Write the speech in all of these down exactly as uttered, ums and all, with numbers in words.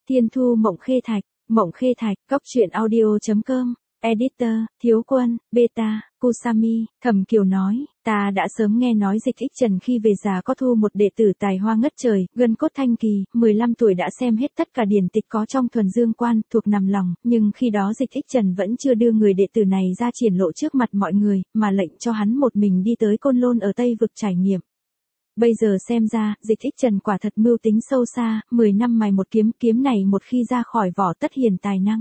Thiên Thu Mộng Khê Thạch, Mộng Khê Thạch, Cốc truyện audio chấm com, Editor, Thiếu Quân, Beta, Kusami, Thẩm Kiều nói, ta đã sớm nghe nói Dịch Ích Trần khi về già có thu một đệ tử tài hoa ngất trời, gân cốt thanh kỳ, mười lăm tuổi đã xem hết tất cả điển tịch có trong Thuần Dương Quan, thuộc nằm lòng, nhưng khi đó Dịch Ích Trần vẫn chưa đưa người đệ tử này ra triển lộ trước mặt mọi người, mà lệnh cho hắn một mình đi tới Côn Lôn ở Tây Vực trải nghiệm. Bây giờ xem ra, Dịch Ích Trần quả thật mưu tính sâu xa, mười năm mài một kiếm, kiếm này một khi ra khỏi vỏ tất hiển tài năng.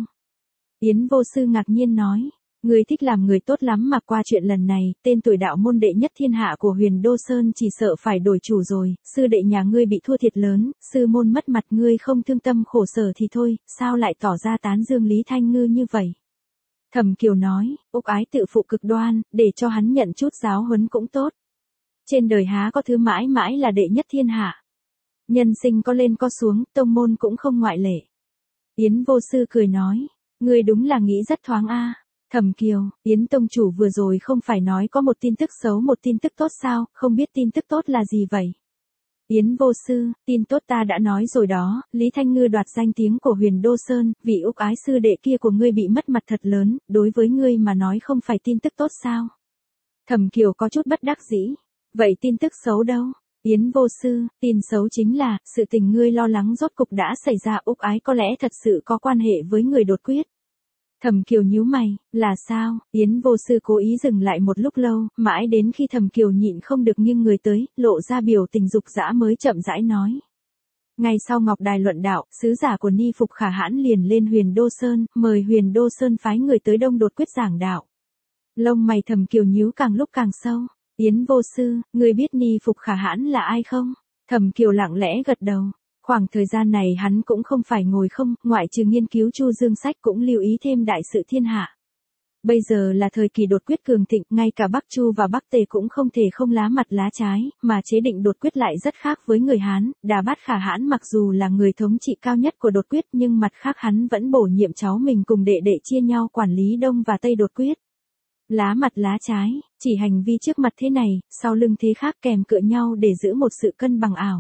Yến Vô Sư ngạc nhiên nói, người thích làm người tốt lắm mà qua chuyện lần này, tên tuổi đạo môn đệ nhất thiên hạ của Huyền Đô Sơn chỉ sợ phải đổi chủ rồi, sư đệ nhà ngươi bị thua thiệt lớn, sư môn mất mặt ngươi không thương tâm khổ sở thì thôi, sao lại tỏ ra tán dương Lý Thanh Ngư như vậy? Thẩm Kiều nói, Úc Ái tự phụ cực đoan, để cho hắn nhận chút giáo huấn cũng tốt. Trên đời há có thứ mãi mãi là đệ nhất thiên hạ. Nhân sinh có lên có xuống, tông môn cũng không ngoại lệ. Yến Vô Sư cười nói, ngươi đúng là nghĩ rất thoáng a. Thẩm Kiều, Yến tông chủ vừa rồi không phải nói có một tin tức xấu một tin tức tốt sao, không biết tin tức tốt là gì vậy? Yến Vô Sư, tin tốt ta đã nói rồi đó, Lý Thanh Ngư đoạt danh tiếng của Huyền Đô Sơn, vị Úc Ái sư đệ kia của ngươi bị mất mặt thật lớn, đối với ngươi mà nói không phải tin tức tốt sao? Thẩm Kiều có chút bất đắc dĩ. Vậy tin tức xấu đâu? Yến Vô Sư, tin xấu chính là, sự tình ngươi lo lắng rốt cục đã xảy ra, Úc Ái có lẽ thật sự có quan hệ với người đột quyết. Thẩm Kiều nhíu mày, là sao? Yến Vô Sư cố ý dừng lại một lúc lâu, mãi đến khi Thẩm Kiều nhịn không được nghiêng người tới, lộ ra biểu tình dục dã mới chậm rãi nói. Ngay sau Ngọc Đài luận đạo, sứ giả của Ni Phục Khả Hãn liền lên Huyền Đô Sơn, mời Huyền Đô Sơn phái người tới đông đột quyết giảng đạo. Lông mày Thẩm Kiều nhíu càng lúc càng sâu. Yến Vô Sư, ngươi biết Ni Phục Khả Hãn là ai không? Thẩm Kiều lặng lẽ gật đầu. Khoảng thời gian này hắn cũng không phải ngồi không, ngoại trừ nghiên cứu Chu Dương sách cũng lưu ý thêm đại sự thiên hạ. Bây giờ là thời kỳ đột quyết cường thịnh, ngay cả Bắc Chu và Bắc Tề cũng không thể không lá mặt lá trái, mà chế định đột quyết lại rất khác với người Hán. Đà Bát Khả Hãn mặc dù là người thống trị cao nhất của đột quyết nhưng mặt khác hắn vẫn bổ nhiệm cháu mình cùng đệ đệ chia nhau quản lý Đông và Tây đột quyết. Lá mặt lá trái, chỉ hành vi trước mặt thế này, sau lưng thế khác kèm cựa nhau để giữ một sự cân bằng ảo.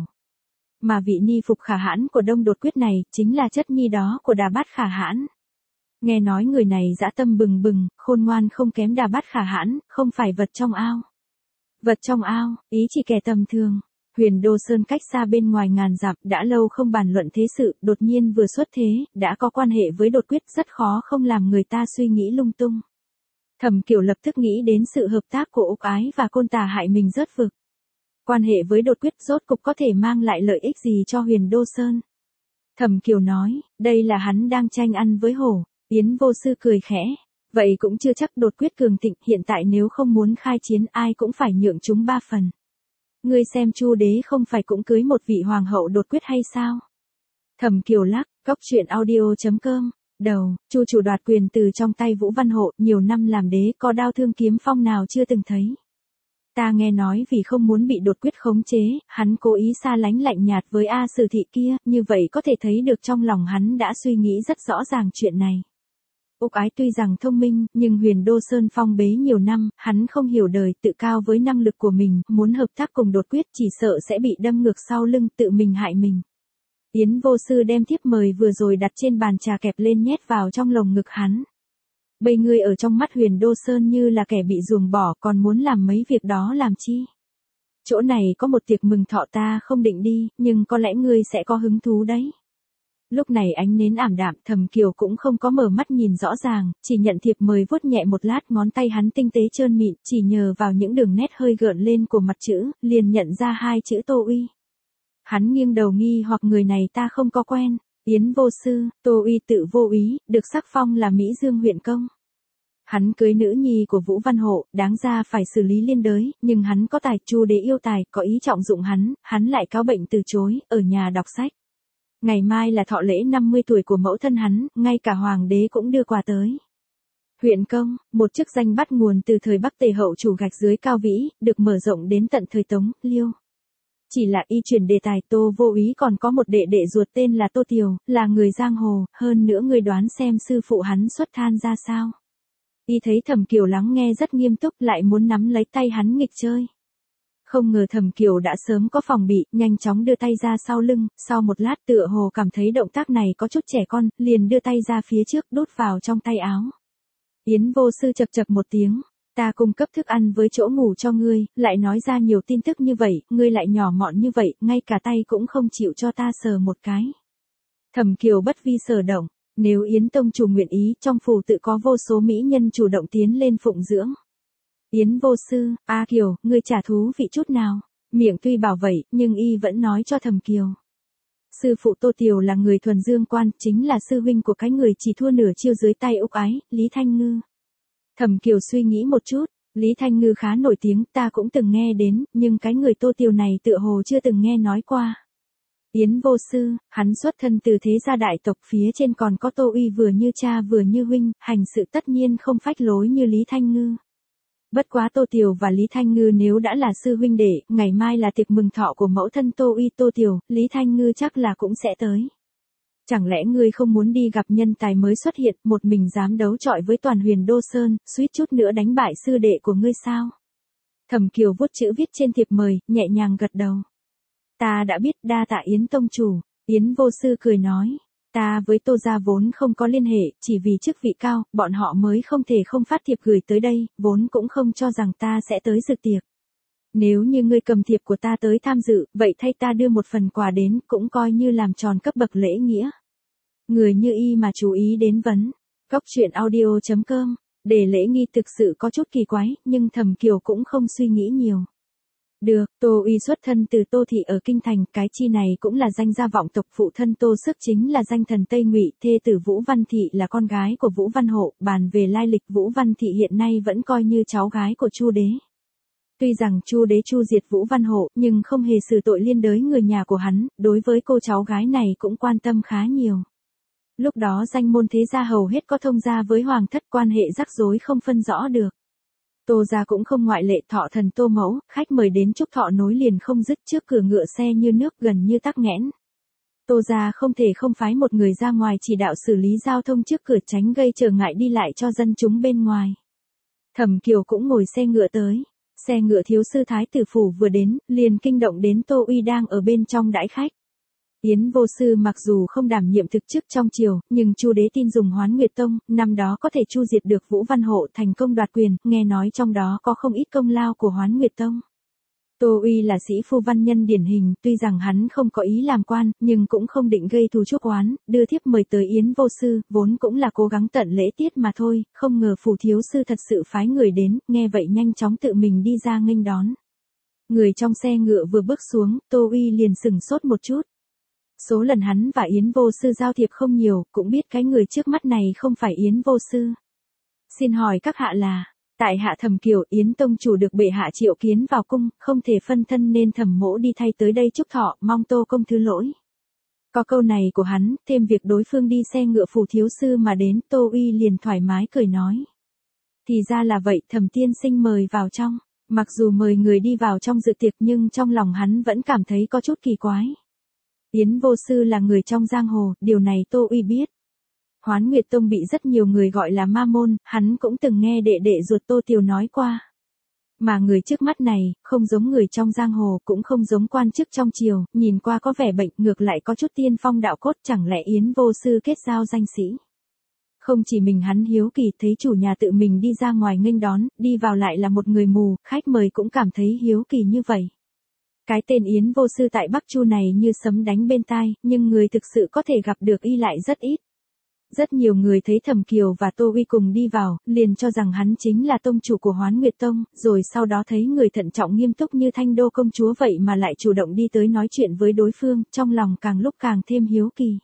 Mà vị Ni Phục Khả Hãn của Đông đột quyết này, chính là chất nhi đó của Đà Bát Khả Hãn. Nghe nói người này dã tâm bừng bừng, khôn ngoan không kém Đà Bát Khả Hãn, không phải vật trong ao. Vật trong ao, ý chỉ kẻ tầm thường. Huyền Đô Sơn cách xa bên ngoài ngàn dặm, đã lâu không bàn luận thế sự, đột nhiên vừa xuất thế, đã có quan hệ với đột quyết, rất khó không làm người ta suy nghĩ lung tung. Thẩm Kiều lập tức nghĩ đến sự hợp tác của Úc Ái và Côn Tà hại mình rớt vực. Quan hệ với đột quyết rốt cục có thể mang lại lợi ích gì cho Huyền Đô Sơn? Thẩm Kiều nói, đây là hắn đang tranh ăn với hổ. Yến Vô Sư cười khẽ. Vậy cũng chưa chắc đột quyết cường thịnh, hiện tại nếu không muốn khai chiến ai cũng phải nhượng chúng ba phần. Ngươi xem Chu đế không phải cũng cưới một vị hoàng hậu đột quyết hay sao? Thẩm Kiều lắc, Cốc truyện audio chấm com. Đầu, Chu chủ đoạt quyền từ trong tay Vũ Văn Hộ, nhiều năm làm đế, có đao thương kiếm phong nào chưa từng thấy. Ta nghe nói vì không muốn bị đột quyết khống chế, hắn cố ý xa lánh lạnh nhạt với A Sử Thị kia, như vậy có thể thấy được trong lòng hắn đã suy nghĩ rất rõ ràng chuyện này. Úc Ái tuy rằng thông minh, nhưng Huyền Đô Sơn phong bế nhiều năm, hắn không hiểu đời, tự cao với năng lực của mình, muốn hợp tác cùng đột quyết chỉ sợ sẽ bị đâm ngược sau lưng, tự mình hại mình. Yến Vô Sư đem thiếp mời vừa rồi đặt trên bàn trà kẹp lên nhét vào trong lồng ngực hắn. Bây ngươi ở trong mắt Huyền Đô Sơn như là kẻ bị ruồng bỏ, còn muốn làm mấy việc đó làm chi? Chỗ này có một tiệc mừng thọ ta không định đi, nhưng có lẽ ngươi sẽ có hứng thú đấy. Lúc này ánh nến ảm đạm, Thẩm Kiều cũng không có mở mắt nhìn rõ ràng, chỉ nhận thiệp mời vuốt nhẹ một lát, ngón tay hắn tinh tế trơn mịn, chỉ nhờ vào những đường nét hơi gợn lên của mặt chữ, liền nhận ra hai chữ Tô Uy. Hắn nghiêng đầu nghi hoặc người này ta không có quen. Yến Vô Sư, Tô Uy tự vô ý, được sắc phong là Mỹ Dương huyện công. Hắn cưới nữ nhi của Vũ Văn Hộ, đáng ra phải xử lý liên đới, nhưng hắn có tài, Chu đế yêu tài, có ý trọng dụng hắn, hắn lại cáo bệnh từ chối, ở nhà đọc sách. Ngày mai là thọ lễ năm mươi tuổi của mẫu thân hắn, ngay cả hoàng đế cũng đưa quà tới. Huyện công, một chức danh bắt nguồn từ thời Bắc Tề hậu chủ gạch dưới Cao Vĩ, được mở rộng đến tận thời Tống, Liêu. Chỉ là y chuyển đề tài, Tô Vô Úy còn có một đệ đệ ruột tên là Tô Tiều, là người giang hồ, hơn nữa người đoán xem sư phụ hắn xuất than ra sao. Y thấy Thẩm Kiều lắng nghe rất nghiêm túc, lại muốn nắm lấy tay hắn nghịch chơi. Không ngờ Thẩm Kiều đã sớm có phòng bị, nhanh chóng đưa tay ra sau lưng, sau một lát tựa hồ cảm thấy động tác này có chút trẻ con, liền đưa tay ra phía trước đút vào trong tay áo. Yến Vô Sư chập chập một tiếng, ta cung cấp thức ăn với chỗ ngủ cho ngươi, lại nói ra nhiều tin tức như vậy, ngươi lại nhỏ mọn như vậy, ngay cả tay cũng không chịu cho ta sờ một cái. Thẩm Kiều bất vi sở động, nếu Yến tông chủ nguyện ý, trong phủ tự có vô số mỹ nhân chủ động tiến lên phụng dưỡng. Yến Vô Sư, A Kiều, ngươi trả thú vị chút nào, miệng tuy bảo vậy, nhưng y vẫn nói cho Thẩm Kiều. Sư phụ Tô Tiều là người thuần dương quan, chính là sư huynh của cái người chỉ thua nửa chiêu dưới tay úc ái, Lý Thanh Ngư. Thẩm Kiều suy nghĩ một chút, Lý Thanh Ngư khá nổi tiếng, ta cũng từng nghe đến, nhưng cái người Tô Tiều này tựa hồ chưa từng nghe nói qua. Yến Vô Sư, hắn xuất thân từ thế gia đại tộc, phía trên còn có Tô Uy vừa như cha vừa như huynh, hành sự tất nhiên không phách lối như Lý Thanh Ngư. Bất quá Tô Tiều và Lý Thanh Ngư nếu đã là sư huynh đệ, ngày mai là tiệc mừng thọ của mẫu thân Tô Uy Tô Tiều, Lý Thanh Ngư chắc là cũng sẽ tới. Chẳng lẽ ngươi không muốn đi gặp nhân tài mới xuất hiện, một mình dám đấu chọi với toàn Huyền Đô Sơn, suýt chút nữa đánh bại sư đệ của ngươi sao? Thẩm Kiều vuốt chữ viết trên thiệp mời, nhẹ nhàng gật đầu. Ta đã biết, đa tạ Yến tông chủ. Yến Vô Sư cười nói, ta với Tô gia vốn không có liên hệ, chỉ vì chức vị cao, bọn họ mới không thể không phát thiệp gửi tới đây, vốn cũng không cho rằng ta sẽ tới dự tiệc. Nếu như ngươi cầm thiệp của ta tới tham dự, vậy thay ta đưa một phần quà đến, cũng coi như làm tròn cấp bậc lễ nghĩa. Người như y mà chú ý đến vấn. Góc truyện audio chấm com, để lễ nghi thực sự có chút kỳ quái, nhưng Thẩm Kiều cũng không suy nghĩ nhiều. Được, Tô Uy xuất thân từ Tô Thị ở Kinh Thành, cái chi này cũng là danh gia vọng tộc, phụ thân Tô Sức chính là danh thần Tây Ngụy, thê tử Vũ Văn Thị là con gái của Vũ Văn Hộ, bàn về lai lịch Vũ Văn Thị hiện nay vẫn coi như cháu gái của Chu Đế. Tuy rằng Chu Đế chu diệt Vũ Văn Hộ, nhưng không hề xử tội liên đới người nhà của hắn, đối với cô cháu gái này cũng quan tâm khá nhiều. Lúc đó danh môn thế gia hầu hết có thông gia với hoàng thất, quan hệ rắc rối không phân rõ được. Tô gia cũng không ngoại lệ, thọ thần Tô Mẫu, khách mời đến chúc thọ nối liền không dứt, trước cửa ngựa xe như nước, gần như tắc nghẽn. Tô gia không thể không phái một người ra ngoài chỉ đạo xử lý giao thông trước cửa, tránh gây trở ngại đi lại cho dân chúng bên ngoài. Thẩm Kiều cũng ngồi xe ngựa tới. Xe ngựa thiếu sư thái tử phủ vừa đến, liền kinh động đến Tô Uy đang ở bên trong đãi khách. Yến Vô Sư mặc dù không đảm nhiệm thực chức trong triều, nhưng Chu Đế tin dùng Hoán Nguyệt Tông, năm đó có thể chu diệt được Vũ Văn Hộ, thành công đoạt quyền, nghe nói trong đó có không ít công lao của Hoán Nguyệt Tông. Tô Uy là sĩ phu văn nhân điển hình, tuy rằng hắn không có ý làm quan, nhưng cũng không định gây thù chuốc oán, đưa thiếp mời tới Yến Vô Sư, vốn cũng là cố gắng tận lễ tiết mà thôi, không ngờ phủ thiếu sư thật sự phái người đến, nghe vậy nhanh chóng tự mình đi ra nghênh đón. Người trong xe ngựa vừa bước xuống, Tô Uy liền sừng sốt một chút. Số lần hắn và Yến Vô Sư giao thiệp không nhiều, cũng biết cái người trước mắt này không phải Yến Vô Sư. Xin hỏi các hạ là, tại hạ Thẩm Kiều, Yến tông chủ được bệ hạ triệu kiến vào cung, không thể phân thân nên Thẩm mỗ đi thay tới đây chúc thọ, mong Tô công thứ lỗi. Có câu này của hắn, thêm việc đối phương đi xe ngựa phủ thiếu sư mà đến, Tô Uy liền thoải mái cười nói. Thì ra là vậy, Thẩm tiên sinh mời vào trong. Mặc dù mời người đi vào trong dự tiệc nhưng trong lòng hắn vẫn cảm thấy có chút kỳ quái. Yến Vô Sư là người trong giang hồ, điều này Tô Uy biết. Hoán Nguyệt Tông bị rất nhiều người gọi là ma môn, hắn cũng từng nghe đệ đệ ruột Tô Tiều nói qua. Mà người trước mắt này, không giống người trong giang hồ, cũng không giống quan chức trong triều, nhìn qua có vẻ bệnh, ngược lại có chút tiên phong đạo cốt, chẳng lẽ Yến Vô Sư kết giao danh sĩ. Không chỉ mình hắn hiếu kỳ, thấy chủ nhà tự mình đi ra ngoài nghênh đón, đi vào lại là một người mù, khách mời cũng cảm thấy hiếu kỳ như vậy. Cái tên Yến Vô Sư tại Bắc Chu này như sấm đánh bên tai, nhưng người thực sự có thể gặp được y lại rất ít. Rất nhiều người thấy Thẩm Kiều và Tô Uy cùng đi vào, liền cho rằng hắn chính là tông chủ của Hoán Nguyệt Tông, rồi sau đó thấy người thận trọng nghiêm túc như Thanh Đô công chúa vậy mà lại chủ động đi tới nói chuyện với đối phương, trong lòng càng lúc càng thêm hiếu kỳ.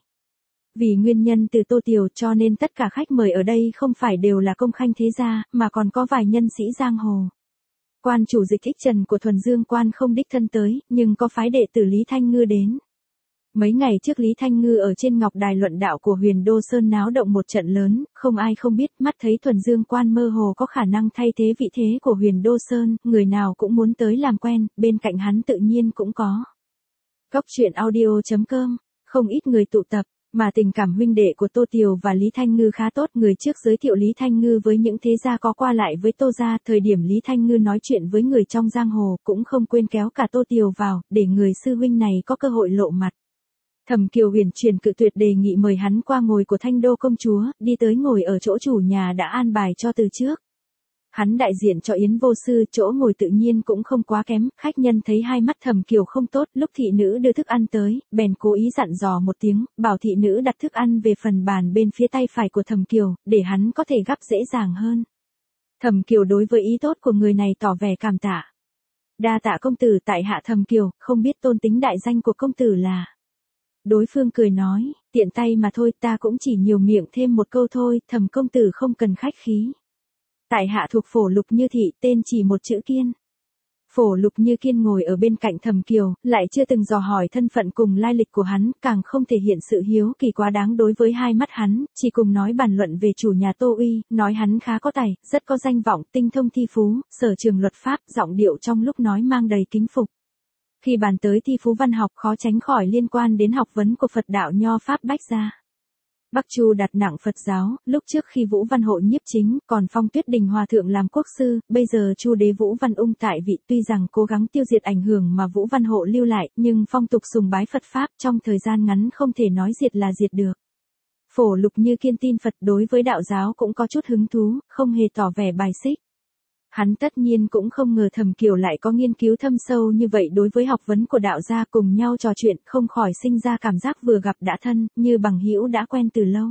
Vì nguyên nhân từ Tô Tiều cho nên tất cả khách mời ở đây không phải đều là công khanh thế gia, mà còn có vài nhân sĩ giang hồ. Quan chủ Dịch Ích Trần của Thuần Dương Quan không đích thân tới, nhưng có phái đệ tử Lý Thanh Ngư đến. Mấy ngày trước Lý Thanh Ngư ở trên ngọc đài luận đạo của Huyền Đô Sơn náo động một trận lớn, không ai không biết, mắt thấy Thuần Dương Quan mơ hồ có khả năng thay thế vị thế của Huyền Đô Sơn, người nào cũng muốn tới làm quen, bên cạnh hắn tự nhiên cũng có. Góc truyện audio chấm com, không ít người tụ tập. Mà tình cảm huynh đệ của Tô Tiều và Lý Thanh Ngư khá tốt, người trước giới thiệu Lý Thanh Ngư với những thế gia có qua lại với Tô gia, thời điểm Lý Thanh Ngư nói chuyện với người trong giang hồ cũng không quên kéo cả Tô Tiều vào, để người sư huynh này có cơ hội lộ mặt. Thẩm Kiều huyền truyền cự tuyệt đề nghị mời hắn qua ngồi của Thanh Đô công chúa, đi tới ngồi ở chỗ chủ nhà đã an bài cho từ trước. Hắn đại diện cho Yến Vô Sư, chỗ ngồi tự nhiên cũng không quá kém, khách nhân thấy hai mắt Thẩm Kiều không tốt, lúc thị nữ đưa thức ăn tới, bèn cố ý dặn dò một tiếng, bảo thị nữ đặt thức ăn về phần bàn bên phía tay phải của Thẩm Kiều, để hắn có thể gắp dễ dàng hơn. Thẩm Kiều đối với ý tốt của người này tỏ vẻ cảm tạ. Đa tạ công tử, tại hạ Thẩm Kiều, không biết tôn tính đại danh của công tử là. Đối phương cười nói, tiện tay mà thôi, ta cũng chỉ nhiều miệng thêm một câu thôi, Thẩm công tử không cần khách khí. Tại hạ thuộc Phổ Lục Như Thị, tên chỉ một chữ Kiên. Phổ Lục Như Kiên ngồi ở bên cạnh Thẩm Kiều, lại chưa từng dò hỏi thân phận cùng lai lịch của hắn, càng không thể hiện sự hiếu kỳ quá đáng đối với hai mắt hắn, chỉ cùng nói bàn luận về chủ nhà Tô Uy, nói hắn khá có tài, rất có danh vọng, tinh thông thi phú, sở trường luật pháp, giọng điệu trong lúc nói mang đầy kính phục. Khi bàn tới thi phú văn học khó tránh khỏi liên quan đến học vấn của Phật đạo Nho Pháp Bách gia. Bắc Chu đặt nặng Phật giáo, lúc trước khi Vũ Văn Hộ nhiếp chính, còn phong Tuyết Đình Hòa Thượng làm quốc sư, bây giờ Chu đế Vũ Văn Ung tại vị, tuy rằng cố gắng tiêu diệt ảnh hưởng mà Vũ Văn Hộ lưu lại, nhưng phong tục sùng bái Phật Pháp trong thời gian ngắn không thể nói diệt là diệt được. Phổ Lục Như Kiên tin Phật, đối với đạo giáo cũng có chút hứng thú, không hề tỏ vẻ bài xích. Hắn tất nhiên cũng không ngờ Thẩm Kiều lại có nghiên cứu thâm sâu như vậy đối với học vấn của đạo gia, cùng nhau trò chuyện không khỏi sinh ra cảm giác vừa gặp đã thân, như bằng hữu đã quen từ lâu.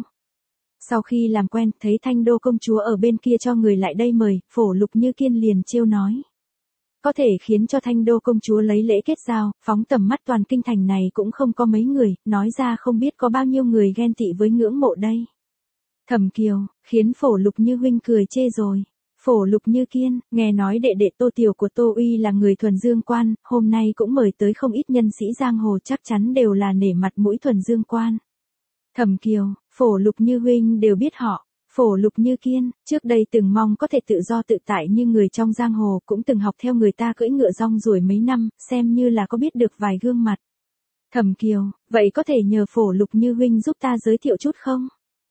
Sau khi làm quen, thấy Thanh Đô công chúa ở bên kia cho người lại đây mời, Phổ Lục Như Kiên liền trêu nói. Có thể khiến cho Thanh Đô công chúa lấy lễ kết giao, phóng tầm mắt toàn kinh thành này cũng không có mấy người, nói ra không biết có bao nhiêu người ghen tị với ngưỡng mộ đây. Thẩm Kiều, khiến Phổ Lục Như huynh cười chê rồi. Phổ Lục Như Kiên, nghe nói đệ đệ Tô Tiểu của Tô Uy là người thuần dương quan, hôm nay cũng mời tới không ít nhân sĩ giang hồ, chắc chắn đều là nể mặt mũi thuần dương quan. Thẩm Kiều, Phổ Lục Như huynh đều biết họ. Phổ Lục Như Kiên, trước đây từng mong có thể tự do tự tại như người trong giang hồ, cũng từng học theo người ta cưỡi ngựa rong ruổi mấy năm, xem như là có biết được vài gương mặt. Thẩm Kiều, vậy có thể nhờ Phổ Lục Như huynh giúp ta giới thiệu chút không?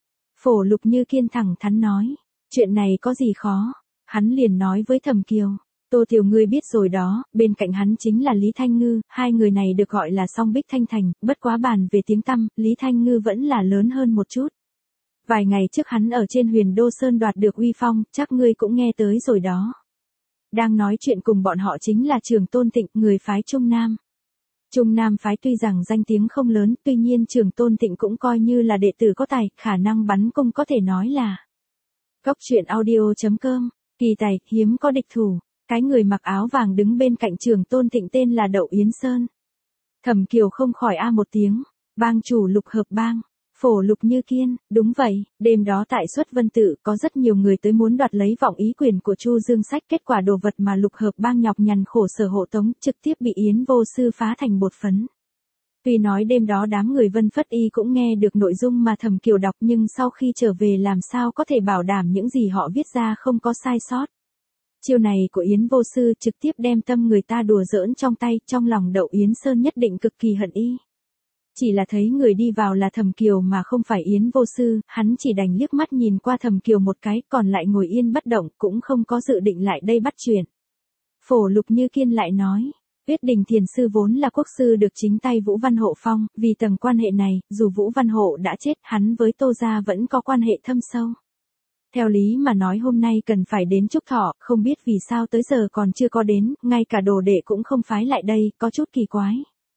Phổ Lục Như Kiên thẳng thắn nói, chuyện này có gì khó. Hắn liền nói với Thẩm Kiều, Tô Tiểu ngươi biết rồi đó, bên cạnh hắn chính là Lý Thanh Ngư, hai người này được gọi là song bích thanh thành, bất quá bàn về tiếng tăm, Lý Thanh Ngư vẫn là lớn hơn một chút. Vài ngày trước hắn ở trên Huyền Đô Sơn đoạt được uy phong, chắc ngươi cũng nghe tới rồi đó. Đang nói chuyện cùng bọn họ chính là Trường Tôn Tịnh, người phái Trung Nam. Trung Nam phái tuy rằng danh tiếng không lớn, tuy nhiên Trường Tôn Tịnh cũng coi như là đệ tử có tài, khả năng bắn cung có thể nói là. Góc truyện audio chấm com, kỳ tài, hiếm có địch thủ, cái người mặc áo vàng đứng bên cạnh Trường Tôn Tịnh tên là Đậu Yến Sơn. Thẩm Kiều không khỏi a một tiếng, bang chủ Lục Hợp Bang. Phổ Lục Như Kiên, đúng vậy, đêm đó tại Xuất Vân Tự có rất nhiều người tới muốn đoạt lấy vọng ý quyền của Chu Dương Sách, kết quả đồ vật mà Lục Hợp Bang nhọc nhằn khổ sở hộ tống trực tiếp bị Yến Vô Sư phá thành bột phấn. Tuy nói đêm đó đám người Vân Phất Y cũng nghe được nội dung mà Thẩm Kiều đọc, nhưng sau khi trở về làm sao có thể bảo đảm những gì họ viết ra không có sai sót. Chiêu này của Yến Vô Sư trực tiếp đem tâm người ta đùa giỡn trong tay, trong lòng Đậu Yến Sơn nhất định cực kỳ hận y. Chỉ là thấy người đi vào là Thẩm Kiều mà không phải Yến Vô Sư, hắn chỉ đành liếc mắt nhìn qua Thẩm Kiều một cái, còn lại ngồi yên bất động, cũng không có dự định lại đây bắt chuyện. Phổ Lục Như Kiên lại nói, Tuyết Đình Thiền Sư vốn là quốc sư được chính tay Vũ Văn Hộ phong, vì tầng quan hệ này, dù Vũ Văn Hộ đã chết, hắn với Tô gia vẫn có quan hệ thâm sâu. Theo lý mà nói hôm nay cần phải đến chúc thọ, không biết vì sao tới giờ còn chưa có đến, ngay cả đồ đệ cũng không phái lại đây, có chút kỳ quái.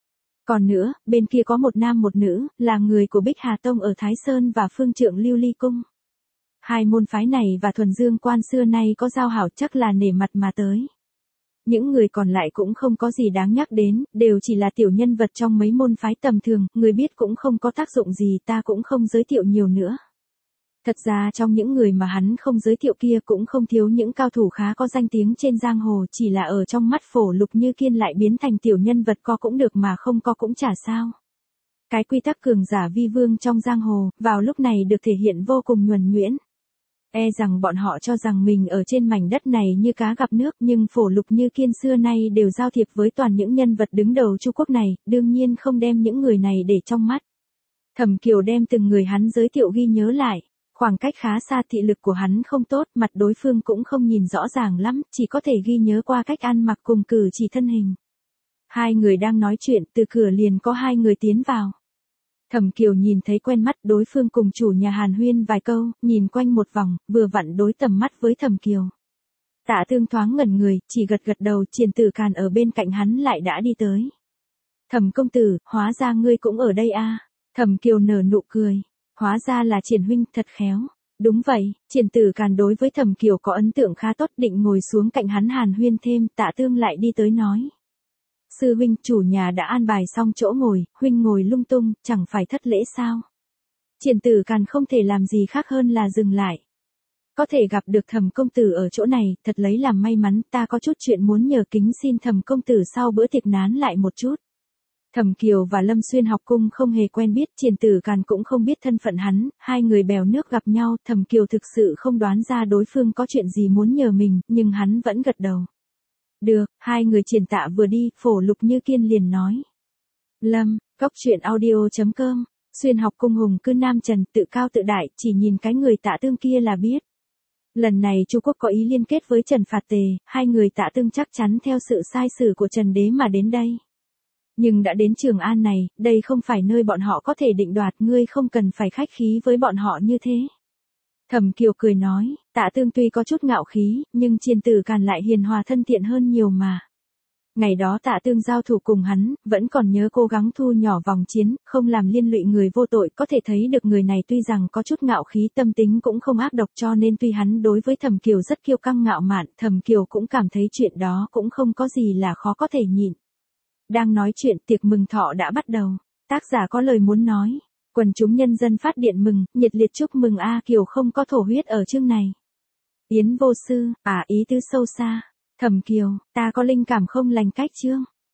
Còn nữa, bên kia có một nam một nữ, là người của Bích Hà Tông ở Thái Sơn và Phương Trượng Lưu Ly Cung. Hai môn phái này và Thuần Dương Quan xưa nay có giao hảo, chắc là nể mặt mà tới. Những người còn lại cũng không có gì đáng nhắc đến, đều chỉ là tiểu nhân vật trong mấy môn phái tầm thường, người biết cũng không có tác dụng gì, ta cũng không giới thiệu nhiều nữa. Thật ra trong những người mà hắn không giới thiệu kia cũng không thiếu những cao thủ khá có danh tiếng trên giang hồ, chỉ là ở trong mắt Phổ Lục Như Kiên lại biến thành tiểu nhân vật, có cũng được mà không có cũng chả sao. Cái quy tắc cường giả vi vương trong giang hồ, vào lúc này được thể hiện vô cùng nhuần nhuyễn. E rằng bọn họ cho rằng mình ở trên mảnh đất này như cá gặp nước, nhưng Phổ Lục Như Kiên xưa nay đều giao thiệp với toàn những nhân vật đứng đầu Chu quốc này, đương nhiên không đem những người này để trong mắt. Thẩm Kiều đem từng người hắn giới thiệu ghi nhớ lại. Khoảng cách khá xa, thị lực của hắn không tốt, mặt đối phương cũng không nhìn rõ ràng lắm, chỉ có thể ghi nhớ qua cách ăn mặc cùng cử chỉ thân hình. Hai người đang nói chuyện, từ cửa liền có hai người tiến vào. Thẩm Kiều nhìn thấy quen mắt, đối phương cùng chủ nhà hàn huyên vài câu, nhìn quanh một vòng, vừa vặn đối tầm mắt với Thẩm Kiều. Tạ Tương thoáng ngẩn người, chỉ gật gật đầu. Triển Tử Càn ở bên cạnh hắn lại đã đi tới. Thẩm công tử, hóa ra ngươi cũng ở đây a. Thẩm Kiều nở nụ cười. Hóa ra là Triển huynh, thật khéo. Đúng vậy, Triển Tử Càn đối với Thẩm Kiều có ấn tượng khá tốt, định ngồi xuống cạnh hắn hàn huyên thêm. Tạ Tương lại đi tới nói. Sư huynh, chủ nhà đã an bài xong chỗ ngồi, huynh ngồi lung tung, chẳng phải thất lễ sao? Triển Tử Càn không thể làm gì khác hơn là dừng lại. Có thể gặp được Thẩm công tử ở chỗ này, thật lấy làm may mắn, ta có chút chuyện muốn nhờ kính xin Thẩm công tử sau bữa tiệc nán lại một chút. Thẩm Kiều và Lâm Xuyên học cung không hề quen biết, Triển Tử Càn cũng không biết thân phận hắn, hai người bèo nước gặp nhau, Thẩm Kiều thực sự không đoán ra đối phương có chuyện gì muốn nhờ mình, nhưng hắn vẫn gật đầu. Được, hai người Triển Tạ vừa đi, Phổ Lục Như Kiên liền nói. Lâm, góc truyện audio chấm com, Xuyên học cung hùng cư Nam Trần, tự cao tự đại, chỉ nhìn cái người Tạ Tương kia là biết. Lần này Chu Quốc có ý liên kết với Trần Phạt Tề, hai người Tạ Tương chắc chắn theo sự sai sử của Trần Đế mà đến đây. Nhưng đã đến Trường An này, đây không phải nơi bọn họ có thể định đoạt, ngươi không cần phải khách khí với bọn họ như thế. Thẩm Kiều cười nói, Tạ Tương tuy có chút ngạo khí, nhưng Triển Tử Càn lại hiền hòa thân thiện hơn nhiều mà. Ngày đó Tạ Tương giao thủ cùng hắn, vẫn còn nhớ cố gắng thu nhỏ vòng chiến, không làm liên lụy người vô tội, có thể thấy được người này tuy rằng có chút ngạo khí, tâm tính cũng không ác độc, cho nên tuy hắn đối với Thẩm Kiều rất kiêu căng ngạo mạn, Thẩm Kiều cũng cảm thấy chuyện đó cũng không có gì là khó có thể nhịn. Đang nói chuyện, tiệc mừng thọ đã bắt đầu. Tác giả có lời muốn nói. Quần chúng nhân dân phát điện mừng, nhiệt liệt chúc mừng A Kiều không có thổ huyết ở chương này. Yến vô sư, à ý tứ sâu xa. Thẩm Kiều, ta có linh cảm không lành cách chương.